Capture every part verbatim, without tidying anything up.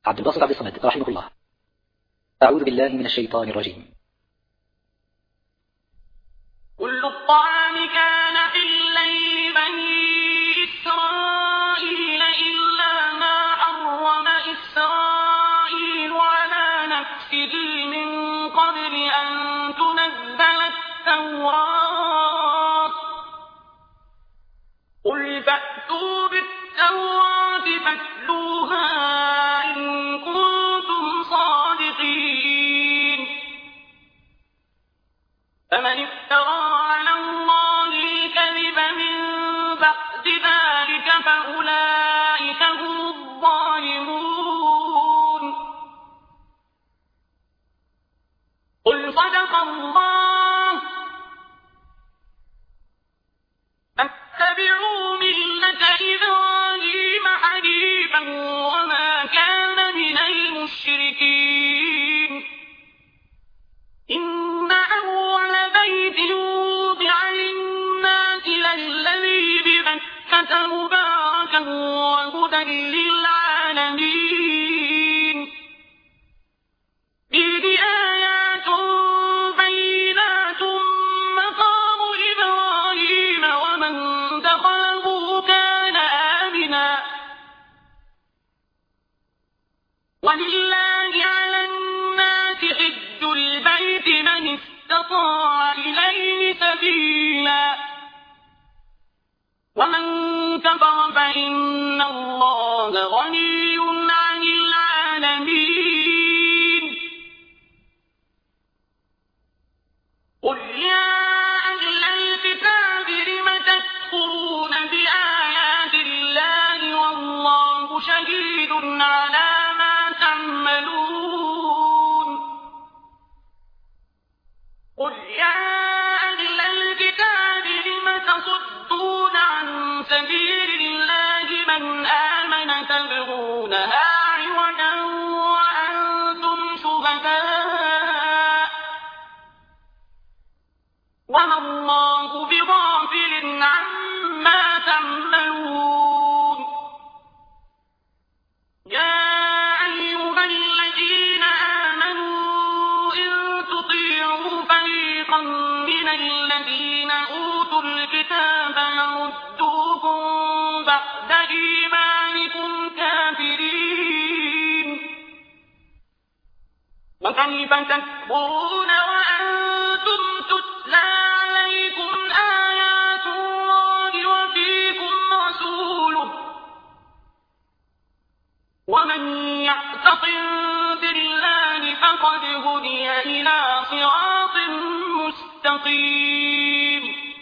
عبد الباسط عبد الصمد رحمه الله. أعوذ بالله من الشيطان الرجيم. كل الطعام كان حلا لبني إسرائيل إلا ما حرم إسرائيل على نفسه من قبل أن تنزل التوراة. قل فأتوا بالتوراة فاتلوها إن كنتم صادقين. فمن افترى على الله الكذب من بعد ذلك فأولئك هم الظالمون. قل صدق الله. فاتبعوا ملة إبراهيم حنيفا وما كان من المشركين. إن أول بيت وضع للناس للذي ببكة مباركا وهدى للعالمين. فيه آيات بينات مقام إبراهيم ومن دخله كان آمنا. ولله على الناس حج البيت من استطاع إليه سبيلا ومن كفر فإن الله غني عن العالمين. قل يا أهل الكتاب لم تكفرون بآيات الله والله شهيد على ما تعملون. قل يا أهل الكتاب لم تصدون عن سبيل الله من آمن تبغونها عوجا وأنتم شهداء وما الله بغافل عما تعملون. يا أيها الذين آمنوا إن تطيعوا فريقا من الذين أوتوا الكتاب يردوكم بعد إيمانكم كافرين. وكيف تكفرون وأنتم تتلى عليكم آيات الله وفيكم رسوله. ومن يعتصم بالله فقد هدي إلى صراط مستقيم.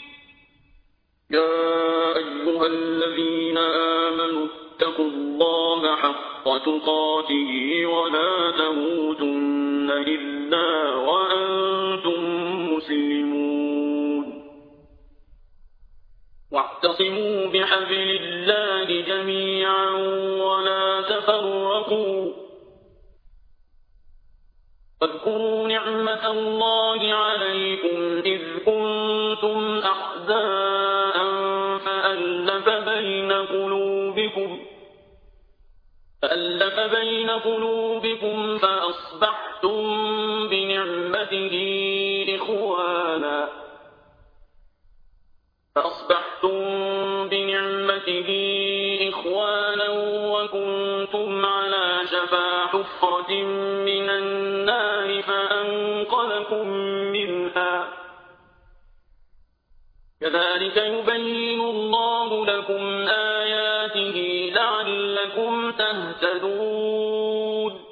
يا أيها الذين آمنوا اتقوا الله حق تقاته ولا تموتن إلا وأنتم مسلمون. واعتصموا بحبل الله جميعا ولا تفرقوا. واذكروا نعمة الله عليكم إذ كنتم أعداء فألف بين قلوبكم فألف بين قلوبكم فأصبحتم بنعمته إخوانا فأصبحتم بنعمته إخوانا وكنتم على شفا حفرة من النار فأنقذكم منها. كذلك يبين الله لكم آياته لعلكم تهتدون.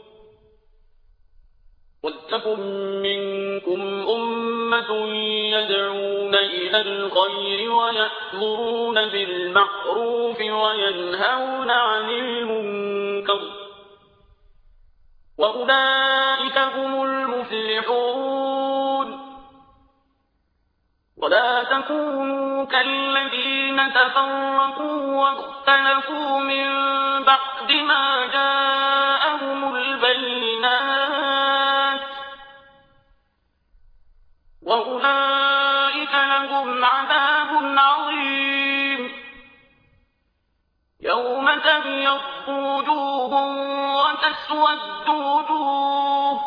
ولتكن منكم أمة يدعون إلى الخير ويأمرون بالمعروف وينهون عن المنكر وأولئك هم المفلحون. ولا تكونوا كالذين تفرقوا واختلفوا من بعد ما جاءهم البينات وأولئك لهم عذاب عظيم. يوم تبيض وجوه وتسود وتسود وجوه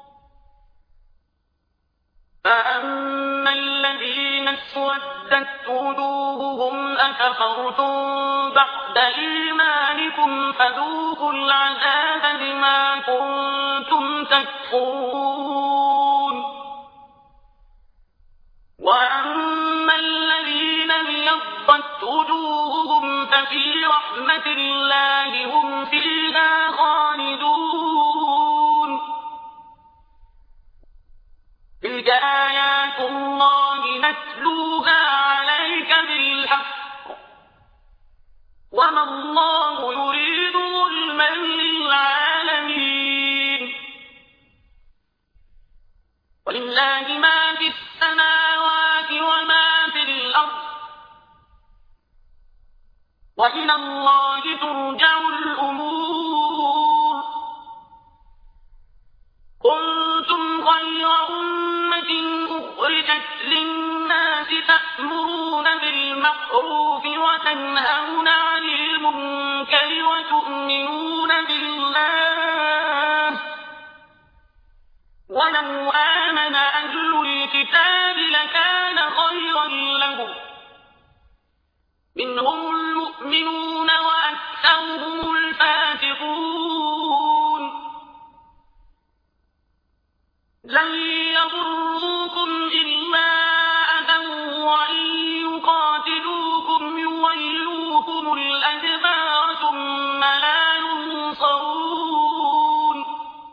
فأما الذين اسودت وجوههم أكفرتم بعد إيمانكم فذوقوا العذاب بما كنتم تكفرون وأما الذين ابيضت وجوههم ففي رحمة الله هم فيها خالدون تلك آيات الله نتلوها عليك بالحق وما الله يريد ظلما للعالمين ولله ما في السماوات وما في الأرض وإلى الله ترجع الأمور كنتم خير أمة أخرجت للناس تأمرون بالمعروف وتنهون عن المنكر وتؤمنون بالله ولو آمن أهل الكتاب لكان خيرا لهم منهم المؤمنون وأكثرهم الفاسقون لن يضروكم إلا أذى وإن يقاتلوكم يولوكم الأدبار ثم لا ينصرون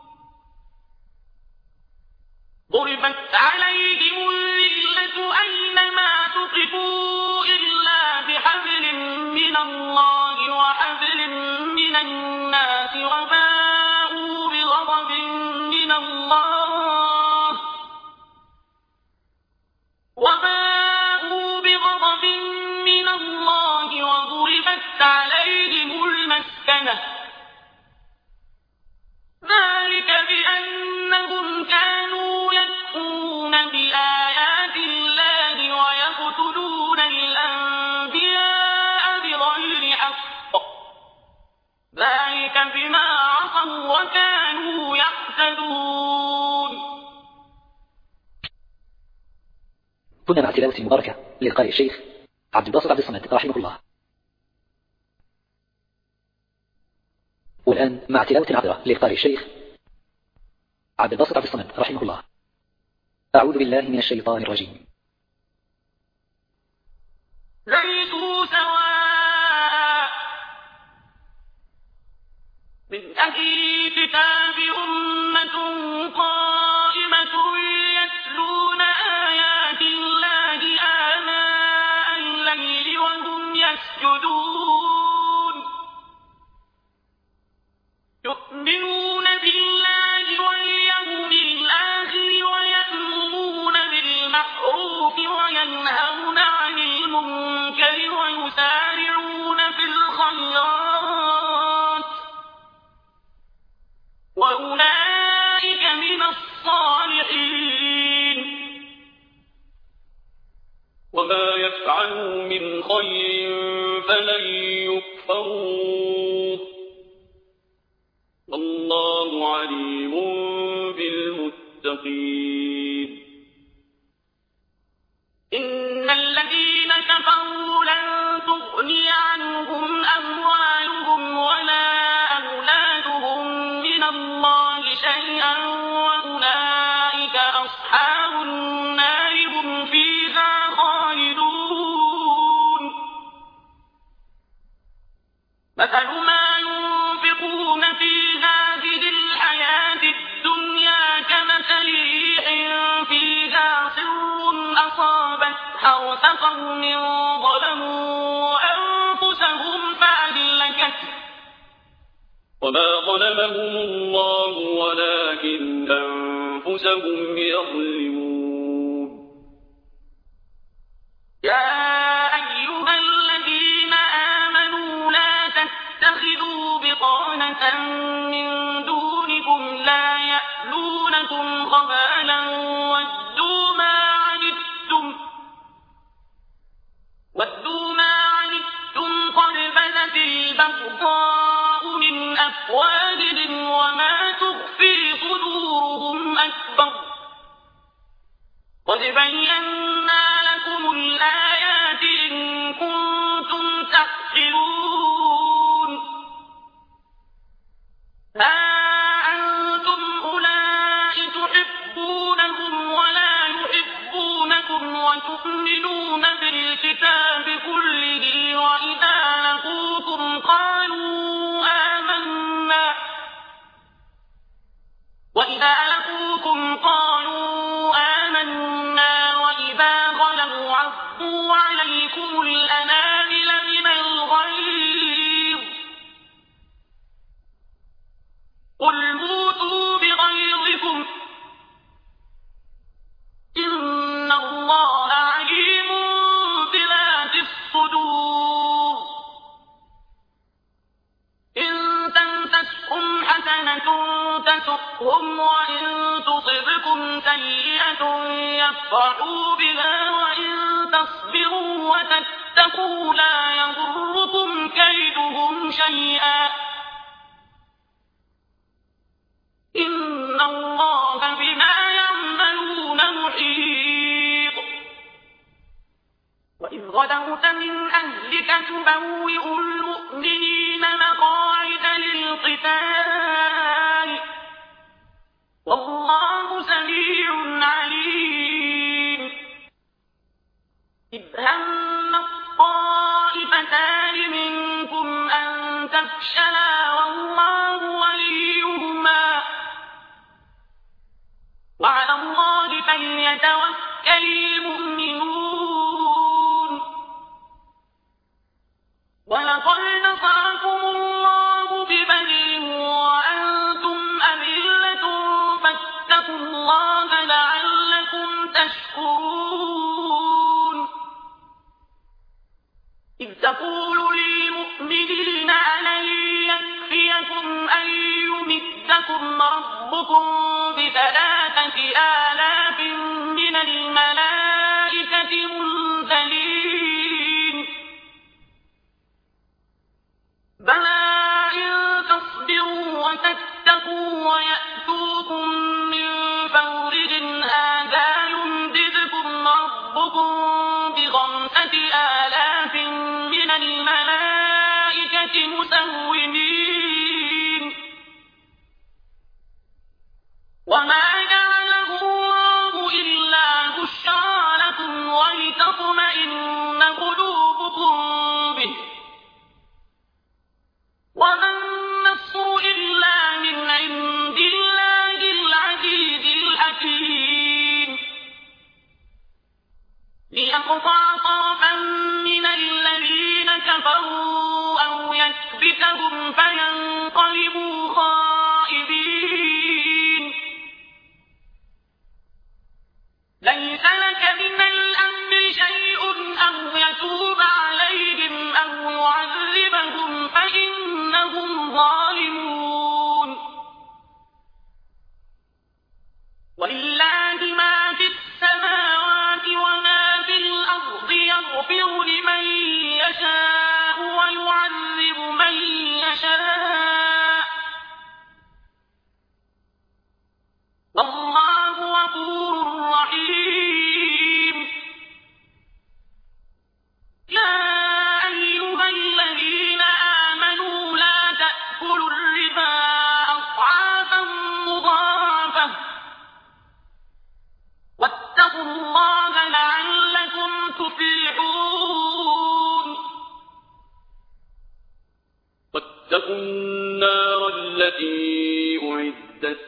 ضربت عليهم الذلة أينما تقفوا إلا بحبل من الله وحبل من الناس وباءوا بغضب من الله وباءوا بغضب من الله وضربت عليهم المسكنة ذلك بأنهم كانوا يكفرون بآيات الله ويقتلون الأنبياء بغير حق ذلك بما عصوا وكانوا يعتدون. كنا مع تلاوة مباركة للقارئ الشيخ عبد الباسط عبد الصمد رحمه الله. والآن مع تلاوة عطرة للقارئ الشيخ عبد الباسط عبد الصمد رحمه الله. أعوذ بالله من الشيطان الرجيم. ليسوا سواء من أهل الكتاب أمة قائمة يتلون آيات الله آناء الليل وهم يسجدون يؤمنون بالله واليوم الآخر ويأمرون بالمعروف وينهون عن المنكر ويسارعون في الخيرات وأولئك من الصالحين وما يفعلوا من خير فلن يكفروه والله عليم بالمتقين. إن الذين كفروا لن تغني عنهم أموالهم ولا أولادهم من الله شيئا وأولئك أصحاب النار هم فيها خالدون. مثل ما ينفقون في هذه الحياة الدنيا كمثل ريح فيها صر أصابت حرث قوم ظلموا أنفسهم فأهلكته وما ظلمهم الله ولكن أنفسهم يظلمون. يا أيها الذين آمنوا لا تتخذوا بطانة من دونكم لا يألونكم خبالا ودوا ما عنتم ودوا ما عنتم قد بدت البغضاء من أفواههم أفواههم وما تخفي صدورهم أكبر قد بينا لكم الآيات إن كنتم تعقلون ها أنتم أولئك تحبونهم ولا يحبونكم وتؤمنون بالكتاب كله وإذا لقوكم قالوا آمنا وإذا لقوكم قالوا آمنا وإذا خلوا عضوا عليكم الأنامل من الغيظ قل موتوا بغيظكم إن الله عليم بذات الصدور إن تمسسكم حسنة تسؤهم وإن تصبكم سيئة يفرحوا بها وإن تصبروا وتتقوا لا يضركم كيدهم شيئا إن الله بما يعملون محيط وإذ غدوت من أهلك تبوئ المؤمنين مقاعد للقتال والله سميع عليم إذ هم الطائفتان منكم أن تفشلا والله وليهما وعلى الله فليتوكل المؤمنون ولقد نصركم الله ببدر وأنتم أذلة فاتقوا الله لعلكم تشكرون إذ تقول للمؤمنين ألن يكفيكم أن يمدكم ربكم بثلاثة آلاف من الملائكة منزلين بلى إن تصبروا وتتقوا ويأتوكم من فورهم هذا يمددكم ربكم بخمسة آلاف من الملائكة مسومين وما جعله الله إلا بشرى لكم ولتطمئن قلوبكم به وما النصر إلا من عند الله العزيز الحكيم ليقطع طرفا من الذين كفروا أو يكبتهم فينقلبوا خائبين ليس لك من الأمر شيء أو يتوب عليهم أو يعذبهم فإنهم ظالمون ولله ما في السماوات وما في الأرض يغفر لمن يشاء ويعذب من يشاء والله غفور رحيم يا أيها الذين آمنوا لا تأكلوا الربا أضعافا مضاعفة واتقوا الله لعلكم تفلحون واتقوا النار التي أعدت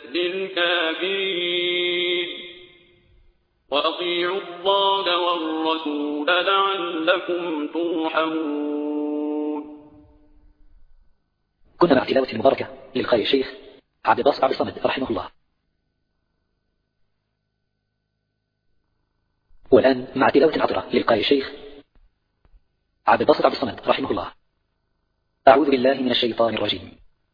للكافرين وأطيعوا الله والرسول لعلكم ترحمون. كنا مع تلاوة المباركة للقارئ الشيخ عبد الباسط عبد الصمد رحمه الله. والآن مع تلاوة عطرة للقارئ الشيخ عبد الباسط عبد الصمد رحمه الله. أعوذ بالله من الشيطان الرجيم.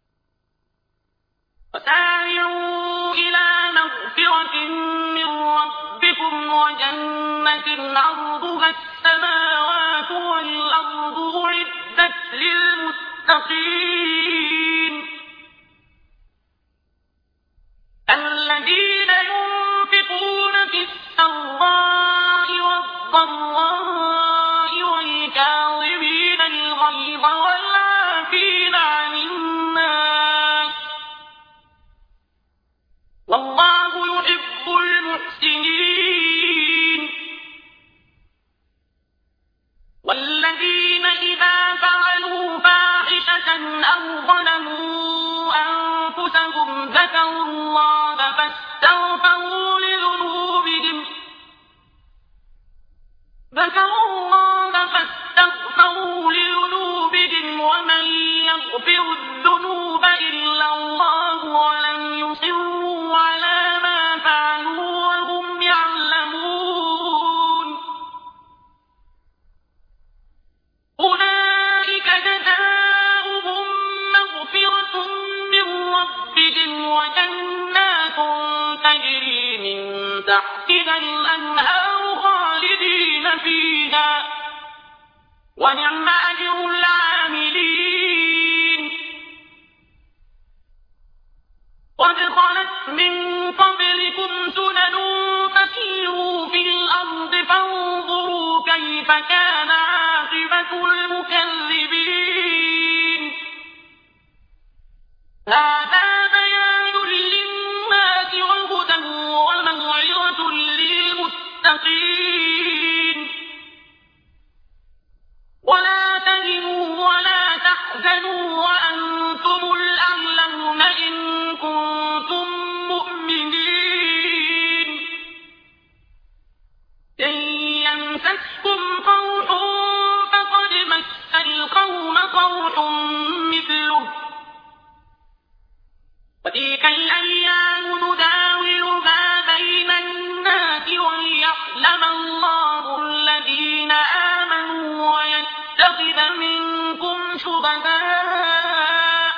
وسارعوا إلى مغفرة من ربكم وجنة عرضها السماوات والأرض أعدت للمتقين أنهم ذكروا الله فاستغفروا لذنوبهم ذكروا الله فاستغفروا لذنوبهم ومن يغفر الذنوب إلا الله ولم يصروا على ما فعلوا وهم يعلمون أولئك جزاؤهم مغفرة من ربهم وجنات تجري من تحتها الأنهار خالدين فيها ونعم أجر العاملين قد خلت من قبلكم سنن فسيروا في الأرض فانظروا كيف كان عاقبة المكذبين هذا بيان للناس وهدى وموعظة للمتقين ولا تهنوا ولا تحزنوا وأنتم الأعلون إن كنتم مؤمنين إن يمسسكم قرح فقد مس القوم قرح مثله وتلك الأيام نداولها بين الناس وليعلم الله الذين آمنوا ويتخذ منكم شهداء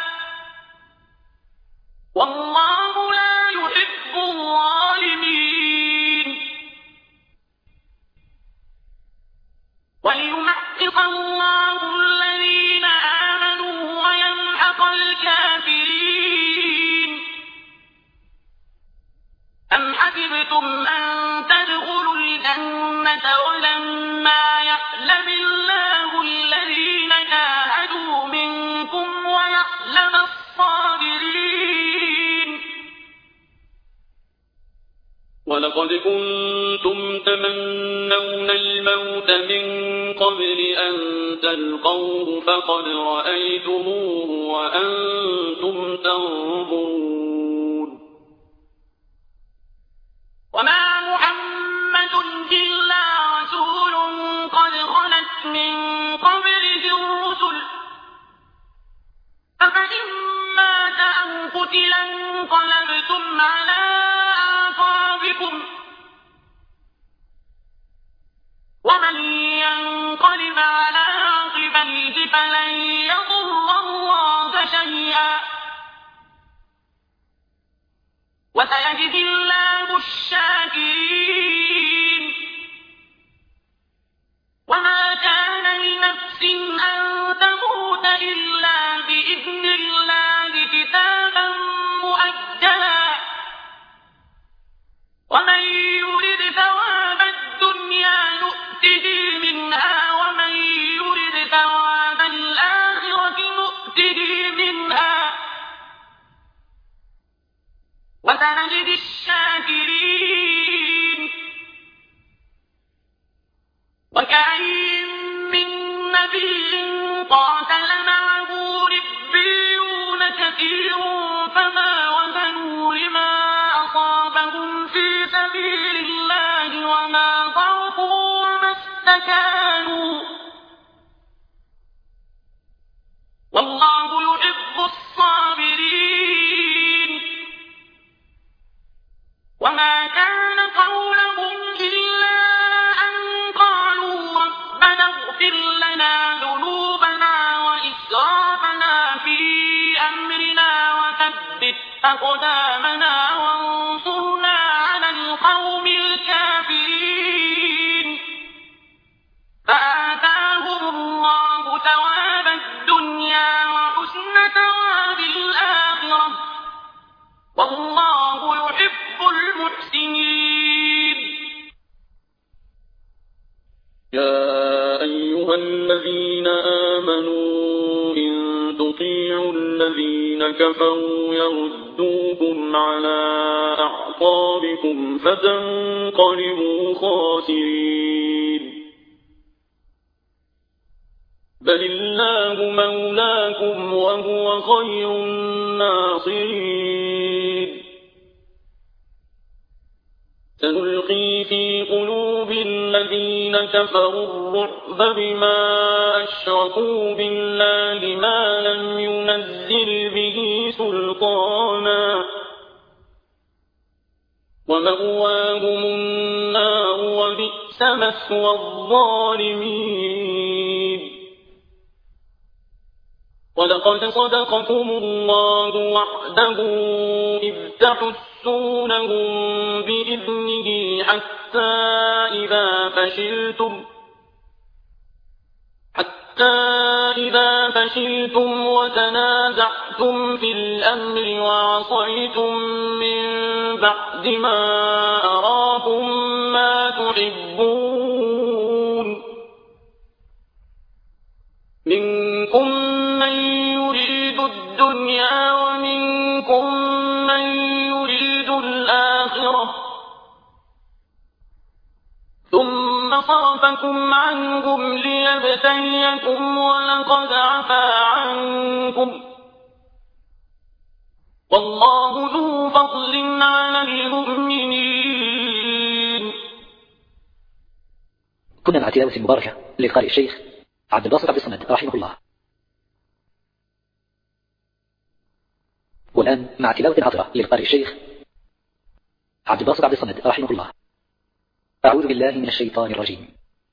والله لا يحب الظالمين وليمحص الله الذين آمنوا ويمحق الكافرين أم حسبتم أن تدخلوا الجنة ولما يعلم الله الذين جاهدوا منكم ويعلم الصابرين ولقد كنتم تمنون الموت من قبل أن تلقوه فقد رأيتموه وأنتم تنظرون وما محمد إلا رسول قد خلت من قبله الرسل أفإن مات أو قتل انقلبتم على أعقابكم ومن ينقلب على عقبيه فلن يضر الله شيئا وسيجزي الله الشاكرين وما كان لنفس أن تموت إلا بإذن الله كتابا مؤجلا ومن يرد ثواب الدنيا نؤته منها ومن يرد ثواب الآخرة نؤته منها وسنجزي الشاكرين وكأين من نبي قاتل معه ربيون كثير فما وهنوا لما أصابهم في سبيل الله وما ضعفوا وما استكانوا والله يحب الصابرين وما كان قولهم إلا أن قالوا ربنا اغفر لنا ذنوبنا وإسرافنا في أمرنا وثبت أقدامنا وانصرنا على القوم الكافرين فآتاهم الله ثواب الدنيا وحسن ثواب الآخرة والله يحب المحسنين يا أيها الذين آمنوا إن تطيعوا الذين كفروا يردوكم على أعقابكم فتنقلبوا خاسرين بل الله مولاكم وهو خير الناصرين الناصرين سنلقي في قلوب الذين كفروا الرعب بما أشركوا بالله ما لم ينزل به سلطانا ومأواهم النار وبئس مثوى الظالمين ولقد صدقكم الله وعده إذ تحسونهم بإذنه حتى إذا فشلتم حتى إذا فشلتم وتنازعتم في الأمر وعصيتم من بعد ما أراكم ما تحبون منكم من يريد الدنيا ومنكم من يريد الآخرة ثم صرفكم عنهم ليبتليكم ولقد عفا عنكم والله ذو فضل على المؤمنين. كنا مع تلاوة مباركة للقارئ الشيخ عبد الباسط عبد الصمد رحمه الله. والآن مع تلاوة عطرة للقارئ الشيخ عبد الباسط عبد الصمد رحمه الله. أعوذ بالله من الشيطان الرجيم.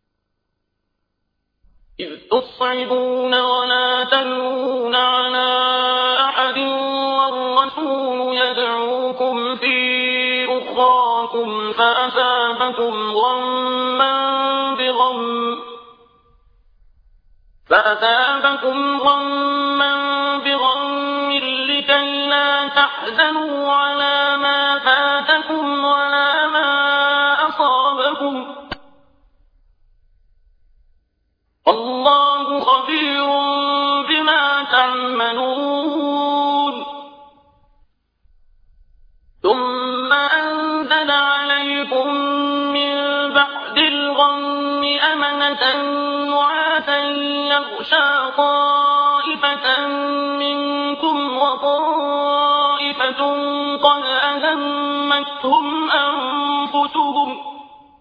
إذ تصعدون ولا تلوون على أحد والرسول يدعوكم في أخراكم فأثابكم غما بغم فأثابكم غما بغم لكي لا تحزنوا على ما فاتكم ولا ما أصابكم والله خبير بما تعملون. ثم أنزل عليكم من بعد الغم أمنة نعاسا يغشى طائفة منكم وطائفة قد أهمتهم أنفسهم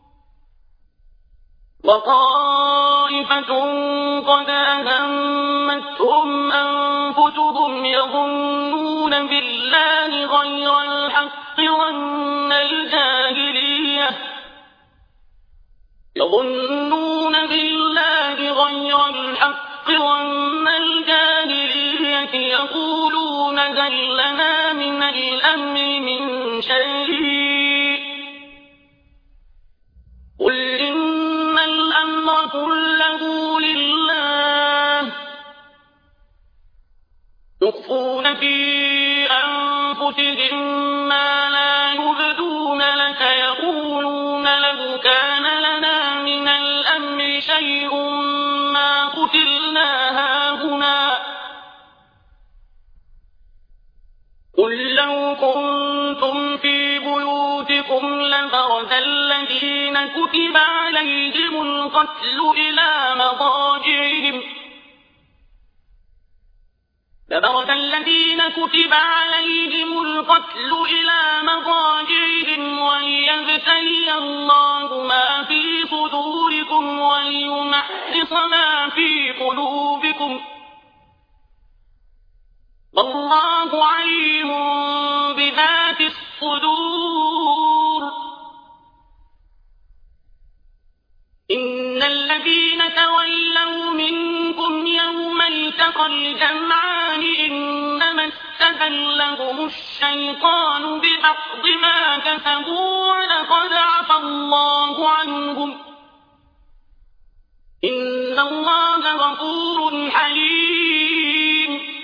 وطائفة قد أهمتهم أنفسهم يظنون بالله غير الحق ظن الجاهلية يظنون بالله غير الحق ظن الجاهلية يقولون هل لنا من الأمر من شيء قل إن الأمر كله لله يخفون في أنفسهم ما لا يبدون لك يقولون لو كان لنا من الأمر شيء ما قتلنا هاهنا قل لو كنتم في بيوتكم لبرز الذين كتب عليهم القتل إلى مضاجعهم لبرز الذين كتب عليهم القتل إلى مضاجعهم وليبتلي الله ما في صدوركم وليمحص ما في قلوبكم والله عليم بذات الصدور. إن الذين تولوا منكم يوم التقى الجمعان إنما استزلهم الشيطان ببعض ما كسبوا ولقد عفا الله عنهم إن الله غفور حليم.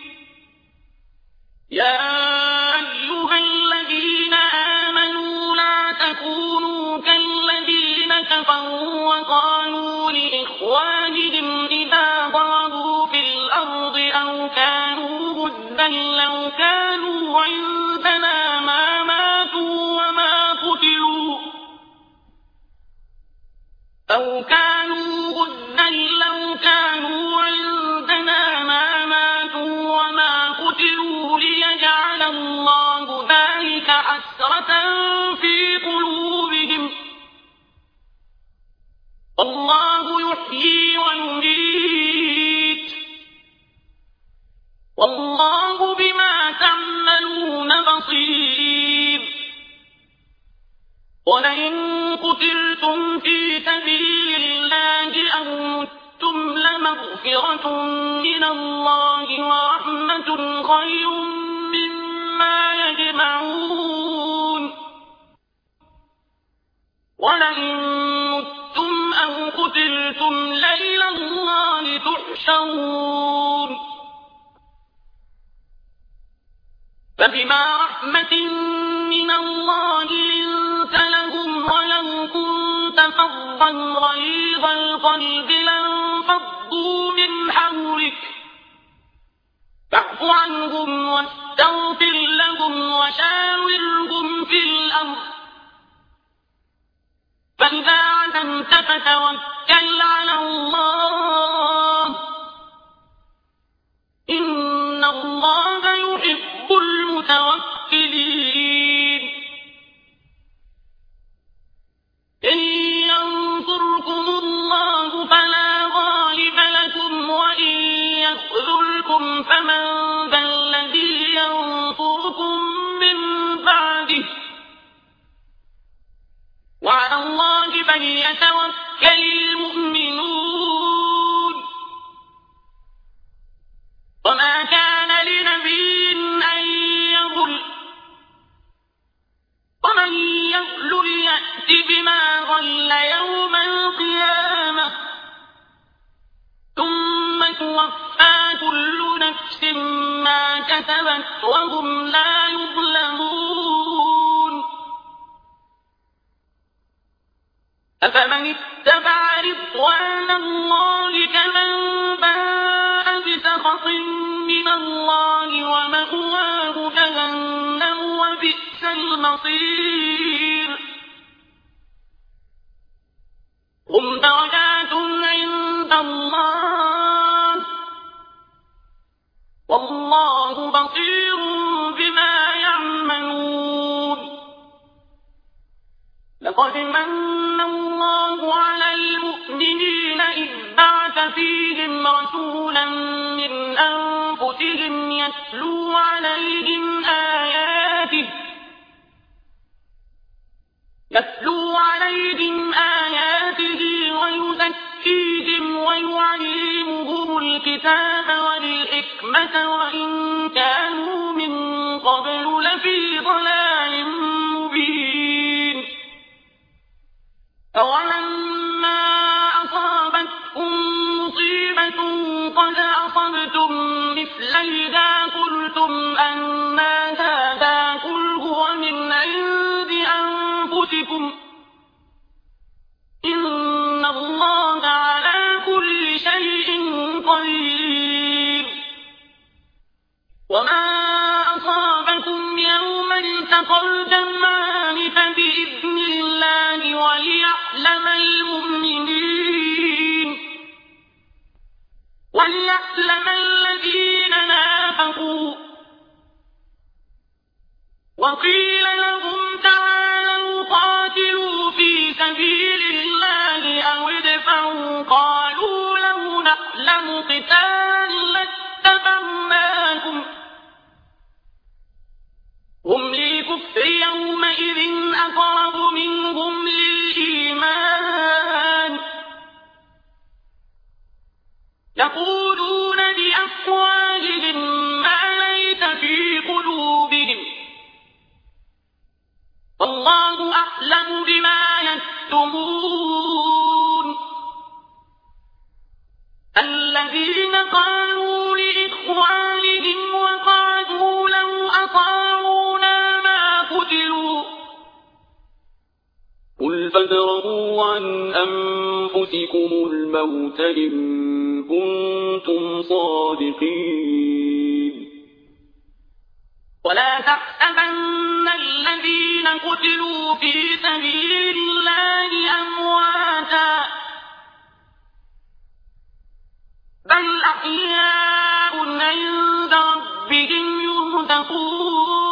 يا أيها الذين آمنوا لا تكونوا كالذين كفروا وقالوا لإخوانهم إذا ضربوا في الأرض أو كانوا غزا لو كانوا عندنا ما ماتوا وما قتلوا أو كانوا غزا لو كانوا عندنا ما ماتوا وما قتلوا ليجعل الله ذلك حسرة في قلوبهم والله يحيي ويميت والله بما تعملون بصير ولئن قتلتم في سبيل الله أو متم لمغفرة من الله ورحمة خير مما يجمعون ولئن متم أو قتلتم لإلى الله تحشرون فبما رحمة من الله لنت لهم ولو كنت فظا غليظ القلب لانفضوا من حولك فاعف عنهم واستغفر لهم وشاورهم في الأمر فإذا عزمت فتوكل على الله إن الله يحب المتوكلين إن ينصركم الله فلا غالب لكم وإن يخذلكم فمن ذا الذي ينصركم من بعده وعلى الله فليتوكل المؤمنون وما كان لنبي أن يغل ومن يغل يأت بما غل يوم القيامة ثم توفى كل نفس ما كسبت وهم لا يظلمون أفمن اتبع رضوان الله كمن باء بسخط من الله ومأواه جهنم وبئس المصير هم درجات عند الله والله بصير بما يعملون لقد من الله على المؤمنين إذ بعث فيهم رسولا من أنفسهم يتلو عليهم آياته يتلو عليهم آياته ويزكيهم ويعلمهم الكتاب والحكمة وإن كانوا من قبل لفي ضلال مبين أولما أصابتكم مصيبة قد أصبتم مثليها قلتم أن هذا قل هو من عند أنفسكم إن الله على كل شيء قدير وما أصابكم يوم التقى الجمعان فبإذن الله وليعلم المؤمنين وليعلم الذين نافقوا وقيل لهم تعالوا قاتلوا في سبيل الله أو ادفعوا قالوا لو نعلم قتالا لاتبعناكم هم للكفر يومئذ أقرب منهم للإيمان يقولون بأفواههم ما ليس في قلوبهم والله أعلم بما يكتمون الذين قالوا لإخوانهم وقعدوا لو أطاعونا ما قتلوا قل فادرءوا عن أنفسكم الموت إن كنتم صادقين ولا تحسبن الذين قتلوا في سبيل الله أمواتا بل أحياء عند ربهم يرزقون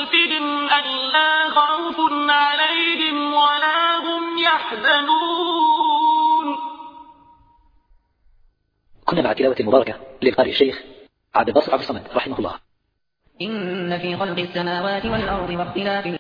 بخوفهم ألا خوف عليهم ولا هم يحزنون. كنا مع تلاوة المباركة للقارئ الشيخ عبد الباسط عبد الصمد رحمه الله. إن في خلق السماوات والأرض واختلاف